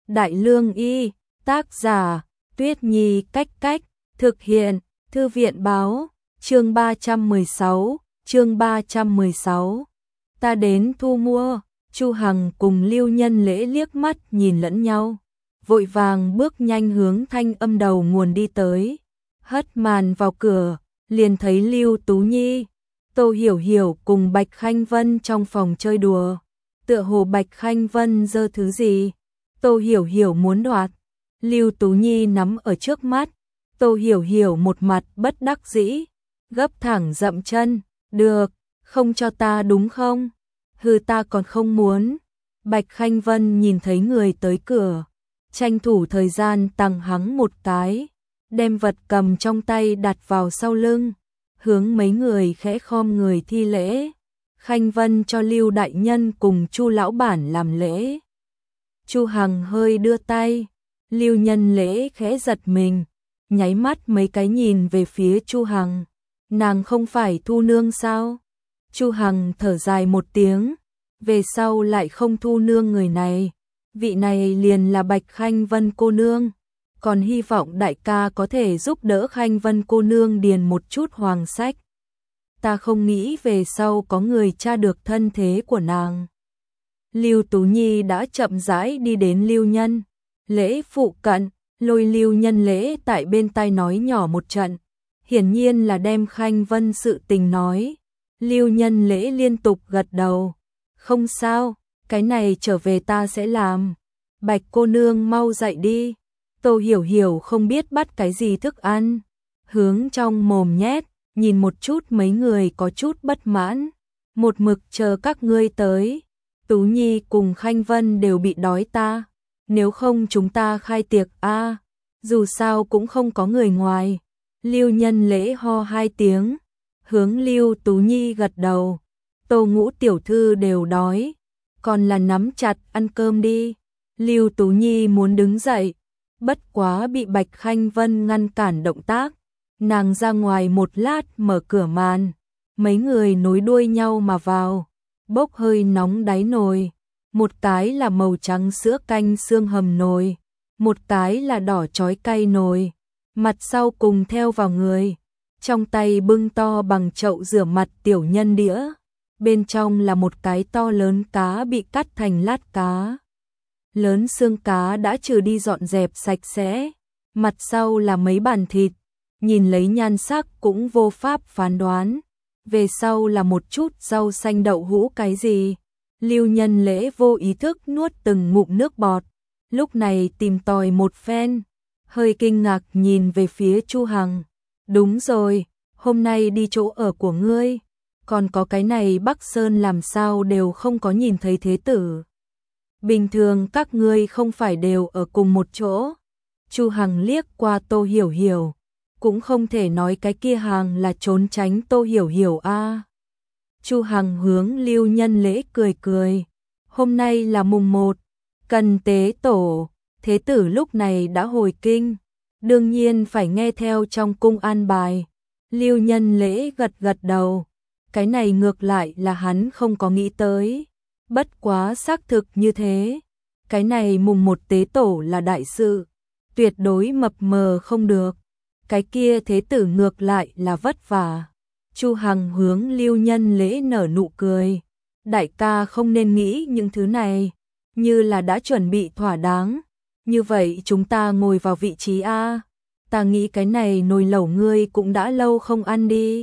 Đại Lương Y, tác giả, Tuyết Nhi Cách Cách, thực hiện, Thư viện Báo, chương 316. Ta đến thu mua. Chu Hằng cùng Lưu Nhân Lễ liếc mắt nhìn lẫn nhau, vội vàng bước nhanh hướng thanh âm đầu nguồn đi tới. Hất màn vào cửa, liền thấy Lưu Tú Nhi, Tô Hiểu Hiểu cùng Bạch Khanh Vân trong phòng chơi đùa. Tựa hồ Bạch Khanh Vân giơ thứ gì, Tô Hiểu Hiểu muốn đoạt. Lưu Tú Nhi nắm ở trước mắt, Tô Hiểu Hiểu một mặt bất đắc dĩ, gấp thẳng dậm chân, được, không cho ta đúng không? Hừ, ta còn không muốn. Bạch Khanh Vân nhìn thấy người tới cửa, tranh thủ thời gian tằng hắng một cái, đem vật cầm trong tay đặt vào sau lưng, hướng mấy người khẽ khom người thi lễ. Khanh Vân cho Lưu đại nhân cùng Chu lão bản làm lễ. Chu Hằng hơi đưa tay, Lưu Nhân Lễ khẽ giật mình, nháy mắt mấy cái nhìn về phía Chu Hằng. Nàng không phải thu nương sao? Chu Hằng thở dài một tiếng, về sau lại không thu nương người này, vị này liền là Bạch Khanh Vân cô nương, còn hy vọng đại ca có thể giúp đỡ Khanh Vân cô nương điền một chút hoàng sách. Ta không nghĩ về sau có người tra được thân thế của nàng. Lưu Tú Nhi đã chậm rãi đi đến Lưu Nhân Lễ phụ cận, lôi Lưu Nhân Lễ tại bên tai nói nhỏ một trận, hiển nhiên là đem Khanh Vân sự tình nói. Lưu Nhân Lễ liên tục gật đầu, không sao, cái này trở về ta sẽ làm. Bạch cô nương mau dậy đi. Tô Hiểu Hiểu không biết bắt cái gì thức ăn, hướng trong mồm nhét, nhìn một chút mấy người có chút bất mãn, một mực chờ các ngươi tới. Tú Nhi cùng Khanh Vân đều bị đói ta, nếu không chúng ta khai tiệc a, dù sao cũng không có người ngoài. Lưu Nhân Lễ ho hai tiếng, hướng Lưu Tú Nhi gật đầu. Tô Ngũ tiểu thư đều đói, còn là nắm chặt ăn cơm đi. Lưu Tú Nhi muốn đứng dậy, bất quá bị Bạch Khanh Vân ngăn cản động tác. Nàng ra ngoài một lát mở cửa màn, mấy người nối đuôi nhau mà vào, bốc hơi nóng đáy nồi. Một cái là màu trắng sữa canh xương hầm nồi, một cái là đỏ chói cay nồi, mặt sau cùng theo vào người. Trong tay bưng to bằng chậu rửa mặt tiểu nhân đĩa, bên trong là một cái to lớn cá bị cắt thành lát cá. Lớn xương cá đã trừ đi dọn dẹp sạch sẽ, mặt sau là mấy bàn thịt, nhìn lấy nhan sắc cũng vô pháp phán đoán. Về sau là một chút rau xanh đậu hũ cái gì. Lưu Nhân Lễ vô ý thức nuốt từng ngụm nước bọt, lúc này tìm tòi một phen, hơi kinh ngạc nhìn về phía Chu Hằng. Đúng rồi, hôm nay đi chỗ ở của ngươi, còn có cái này Bắc Sơn làm sao đều không có nhìn thấy thế tử. Bình thường các ngươi không phải đều ở cùng một chỗ. Chu Hằng liếc qua Tô Hiểu Hiểu, cũng không thể nói cái kia hàng là trốn tránh Tô Hiểu Hiểu a. Chu Hằng hướng Lưu Nhân Lễ cười cười, hôm nay là mùng 1, cần tế tổ, thế tử lúc này đã hồi kinh, đương nhiên phải nghe theo trong cung an bài. Lưu Nhân Lễ gật gật đầu, cái này ngược lại là hắn không có nghĩ tới, bất quá xác thực như thế. Cái này mùng 1 tế tổ là đại sự, tuyệt đối mập mờ không được, cái kia thế tử ngược lại là vất vả. Chu Hằng hướng Lưu Nhân Lễ nở nụ cười, đại ca không nên nghĩ những thứ này, như là đã chuẩn bị thỏa đáng. Như vậy chúng ta ngồi vào vị trí a. Ta nghĩ cái này nồi lẩu ngươi cũng đã lâu không ăn đi.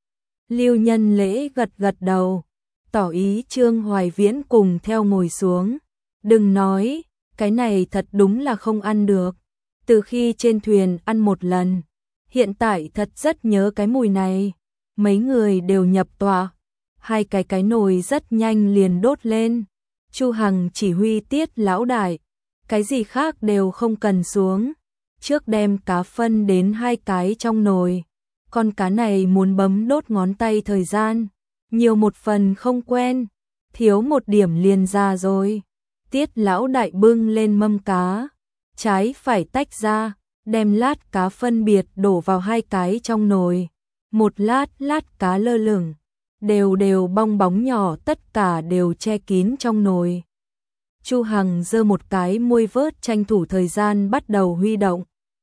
Lưu Nhân Lễ gật gật đầu, tỏ ý Trương Hoài Viễn cùng theo ngồi xuống. Đừng nói, cái này thật đúng là không ăn được. Từ khi trên thuyền ăn một lần, hiện tại thật rất nhớ cái mùi này. Mấy người đều nhập tọa, hai cái nồi rất nhanh liền đốt lên. Chu Hằng chỉ huy Tiết lão đại, cái gì khác đều không cần xuống, trước đem cá phân đến hai cái trong nồi. Con cá này muốn bấm đốt ngón tay thời gian, nhiều một phần không quen, thiếu một điểm liền ra rồi. Tiết lão đại bưng lên mâm cá, trái phải tách ra, đem lát cá phân biệt đổ vào hai cái trong nồi. Một lát cá lơ lửng, đều bong bóng nhỏ tất cả đều che kín trong nồi. Chu Hằng giơ một cái môi vớt, tranh thủ thời gian bắt đầu huy động.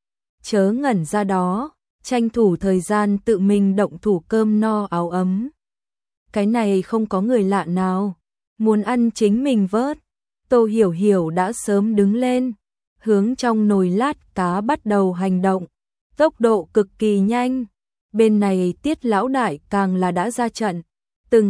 Chớ ngẩn ra đó, tranh thủ thời gian tự mình động thủ, cơm no áo ấm. Cái này không có người lạ nào, muốn ăn chính mình vớt. Tô Hiểu Hiểu đã sớm đứng lên, hướng trong nồi lát cá bắt đầu hành động, tốc độ cực kỳ nhanh. Bên này Tiết lão đại càng là đã ra trận, từng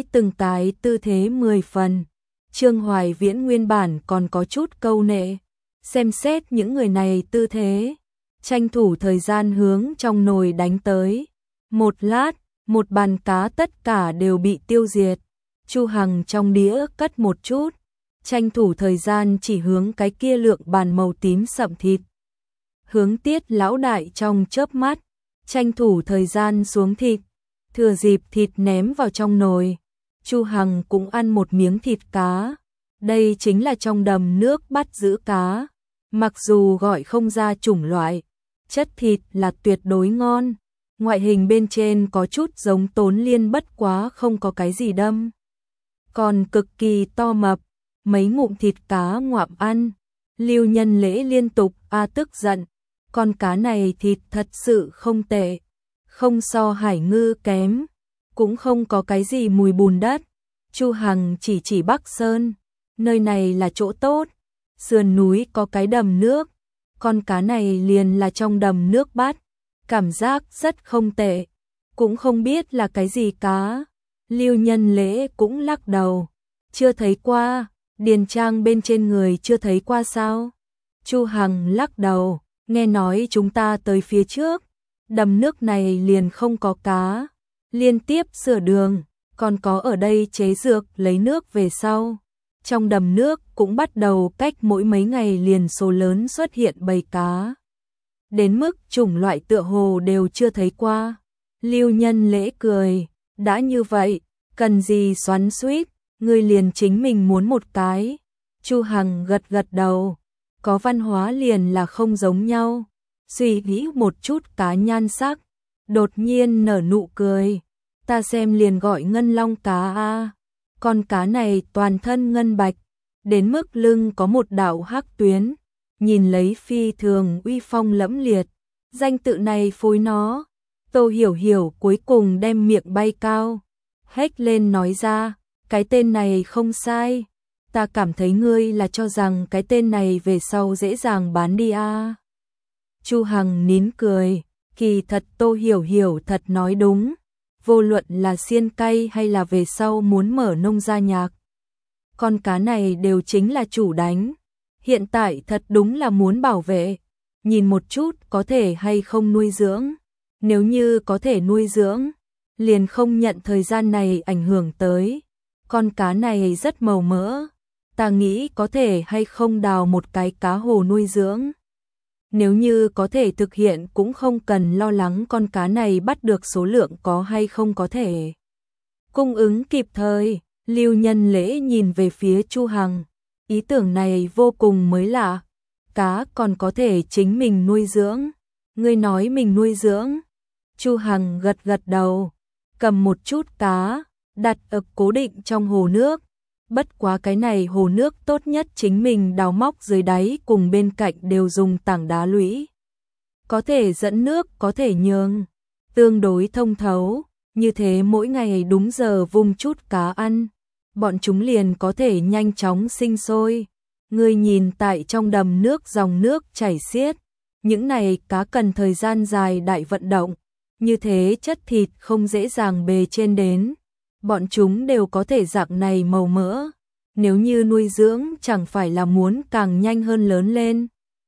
cái tư thế 10 phần. Trương Hoài Viễn nguyên bản còn có chút câu nệ, xem xét những người này tư thế, tranh thủ thời gian hướng trong nồi đánh tới. Một lát, một bàn cá tất cả đều bị tiêu diệt. Chu Hằng trong đĩa cất một chút, tranh thủ thời gian chỉ hướng cái kia lượng bàn màu tím sậm thịt. Hướng Tiết lão đại trong chớp mắt, tranh thủ thời gian xuống thịt, thừa dịp thịt ném vào trong nồi. Chu Hằng cũng ăn một miếng thịt cá. Đây chính là trong đầm nước bắt giữ cá. Mặc dù gọi không ra chủng loại, chất thịt là tuyệt đối ngon. Ngoại hình bên trên có chút giống Tốn Liên, bất quá không có cái gì đâm. Còn cực kỳ to mập, mấy ngụm thịt cá ngoạm ăn. Lưu Nhân Lễ liên tục tức giận. Con cá này thịt thật sự không tệ, không so hải ngư kém, cũng không có cái gì mùi bùn đất. Chu Hằng chỉ Bắc Sơn, nơi này là chỗ tốt, sườn núi có cái đầm nước, con cá này liền là trong đầm nước bắt, cảm giác rất không tệ, cũng không biết là cái gì cá. Lưu Nhân Lễ cũng lắc đầu, chưa thấy qua, điền trang bên trên người chưa thấy qua sao? Chu Hằng lắc đầu, nghe nói chúng ta tới phía trước, đầm nước này liền không có cá, liên tiếp sửa đường, còn có ở đây chế dược lấy nước về sau. Trong đầm nước cũng bắt đầu cách mỗi mấy ngày liền số lớn xuất hiện bầy cá. Đến mức chủng loại tựa hồ đều chưa thấy qua. Lưu Nhân Lễ cười, đã như vậy, cần gì xoắn xuýt, ngươi liền chính mình muốn một cái. Chu Hằng gật gật đầu, có văn hóa liền là không giống nhau. Suy nghĩ một chút cá nhan sắc, đột nhiên nở nụ cười. Ta xem liền gọi ngân long cá a. Con cá này toàn thân ngân bạch, đến mức lưng có một đạo hắc tuyến, nhìn lấy phi thường uy phong lẫm liệt. Danh tự này phối nó. Tô Hiểu Hiểu cuối cùng đem miệng bay cao, hét lên nói ra, cái tên này không sai. Ta cảm thấy ngươi là cho rằng cái tên này về sau dễ dàng bán đi a. Chu Hằng nín cười, kỳ thật Tô Hiểu Hiểu thật nói đúng. Vô luận là xiên cay hay là về sau muốn mở nông gia nhạc, con cá này đều chính là chủ đánh. Hiện tại thật đúng là muốn bảo vệ, nhìn một chút có thể hay không nuôi dưỡng. Nếu như có thể nuôi dưỡng, liền không nhận thời gian này ảnh hưởng tới. Con cá này rất màu mỡ, ta nghĩ có thể hay không đào một cái cá hồ nuôi dưỡng. Nếu như có thể thực hiện cũng không cần lo lắng con cá này bắt được số lượng có hay không có thể cung ứng kịp thời. Lưu Nhân Lễ nhìn về phía Chu Hằng, ý tưởng này vô cùng mới lạ. Cá còn có thể chính mình nuôi dưỡng? Ngươi nói mình nuôi dưỡng? Chu Hằng gật gật đầu, cầm một chút cá, đặt ở cố định trong hồ nước. Bất quá cái này hồ nước tốt nhất chính mình đào móc dưới đáy, cùng bên cạnh đều dùng tảng đá lũy. Có thể dẫn nước, có thể nhường, tương đối thông thấu, như thế mỗi ngày đúng giờ vung chút cá ăn, bọn chúng liền có thể nhanh chóng sinh sôi. Ngươi nhìn tại trong đầm nước dòng nước chảy xiết, những này cá cần thời gian dài đại vận động, như thế chất thịt không dễ dàng bề trên đến. Bọn chúng đều có thể dạng này màu mỡ, nếu như nuôi dưỡng chẳng phải là muốn càng nhanh hơn lớn lên.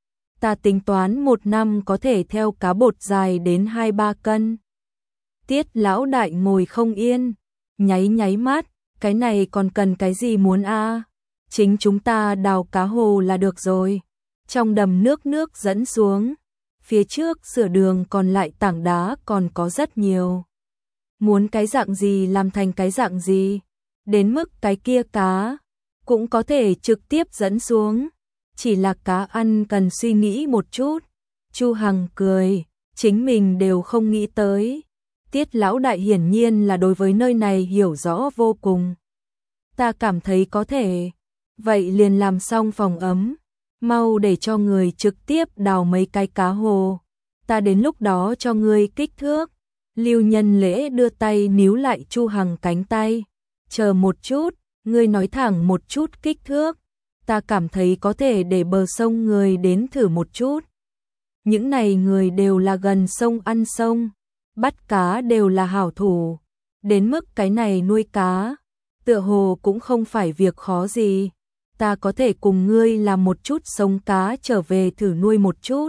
Ta tính toán 1 năm có thể theo cá bột dài đến 2-3 cân. Tiết lão đại ngồi không yên, nháy mắt, cái này còn cần cái gì muốn a? Chính chúng ta đào cá hồ là được rồi. Trong đầm nước dẫn xuống, phía trước sửa đường còn lại tảng đá còn có rất nhiều. Muốn cái dạng gì làm thành cái dạng gì, đến mức cái kia cá cũng có thể trực tiếp dẫn xuống, chỉ là cá ăn cần suy nghĩ một chút. Chu Hằng cười, chính mình đều không nghĩ tới. Tiết lão đại hiển nhiên là đối với nơi này hiểu rõ vô cùng. Ta cảm thấy có thể. Vậy liền làm xong phòng ấm, mau để cho người trực tiếp đào mấy cái cá hồ, ta đến lúc đó cho ngươi kích thước. Lưu Nhân Lễ đưa tay níu lại Chu Hằng cánh tay, chờ một chút, ngươi nói thẳng một chút kích thước, ta cảm thấy có thể để bờ sông người đến thử một chút. Những này người đều là gần sông ăn sông, bắt cá đều là hảo thủ, đến mức cái này nuôi cá, tựa hồ cũng không phải việc khó gì. Ta có thể cùng ngươi làm một chút sống cá trở về thử nuôi một chút.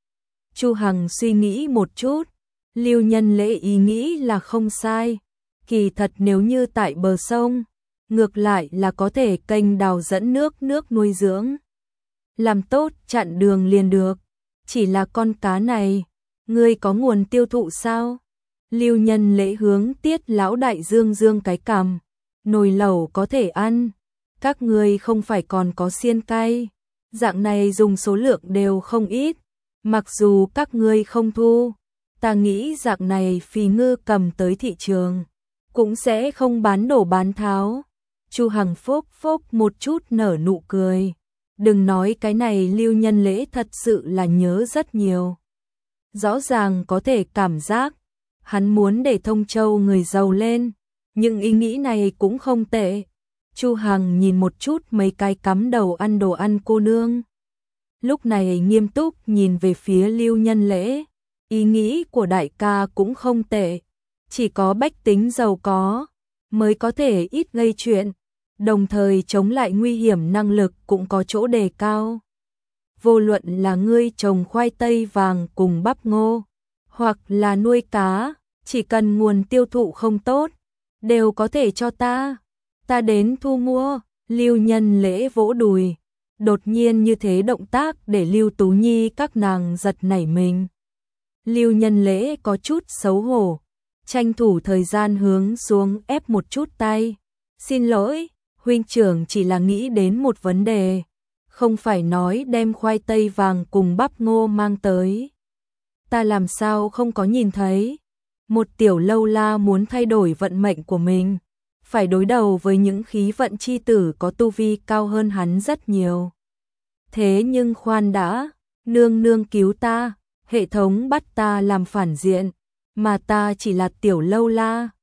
Chu Hằng suy nghĩ một chút, Lưu Nhân Lễ ý nghĩ là không sai. Kỳ thật nếu như tại bờ sông, ngược lại là có thể kênh đào dẫn nước nuôi dưỡng. Làm tốt chặn đường liền được. Chỉ là con cá này, ngươi có nguồn tiêu thụ sao? Lưu Nhân Lễ hướng Tiết lão đại dương cái cằm, nồi lẩu có thể ăn, các ngươi không phải còn có xiên cay, dạng này dùng số lượng đều không ít, mặc dù các ngươi không thu, ta nghĩ dạng này Phì Ngư cầm tới thị trường, cũng sẽ không bán đổ bán tháo. Chu Hằng phốc phốc một chút nở nụ cười. Đừng nói cái này Lưu Nhân Lễ thật sự là nhớ rất nhiều. Rõ ràng có thể cảm giác, hắn muốn để Thông Châu người giàu lên, nhưng ý nghĩ này cũng không tệ. Chu Hằng nhìn một chút mấy cái cắm đầu ăn đồ ăn cô nương. Lúc này nghiêm túc nhìn về phía Lưu Nhân Lễ, ý nghĩ của đại ca cũng không tệ, chỉ có bách tính giàu có mới có thể ít gây chuyện, đồng thời chống lại nguy hiểm năng lực cũng có chỗ đề cao. Vô luận là ngươi trồng khoai tây vàng cùng bắp ngô, hoặc là nuôi cá, chỉ cần nguồn tiêu thụ không tốt, đều có thể cho ta đến thu mua. Lưu Nhân Lễ vỗ đùi, đột nhiên như thế động tác để Lưu Tú Nhi các nàng giật nảy mình. Lưu Nhân Lễ có chút xấu hổ, tranh thủ thời gian hướng xuống ép một chút tay. Xin lỗi, huynh trưởng chỉ là nghĩ đến một vấn đề, không phải nói đem khoai tây vàng cùng bắp ngô mang tới. Ta làm sao không có nhìn thấy? Một tiểu lâu la muốn thay đổi vận mệnh của mình, phải đối đầu với những khí vận chi tử có tu vi cao hơn hắn rất nhiều. Thế nhưng khoan đã, nương nương cứu ta, hệ thống bắt ta làm phản diện, mà ta chỉ là tiểu lâu la,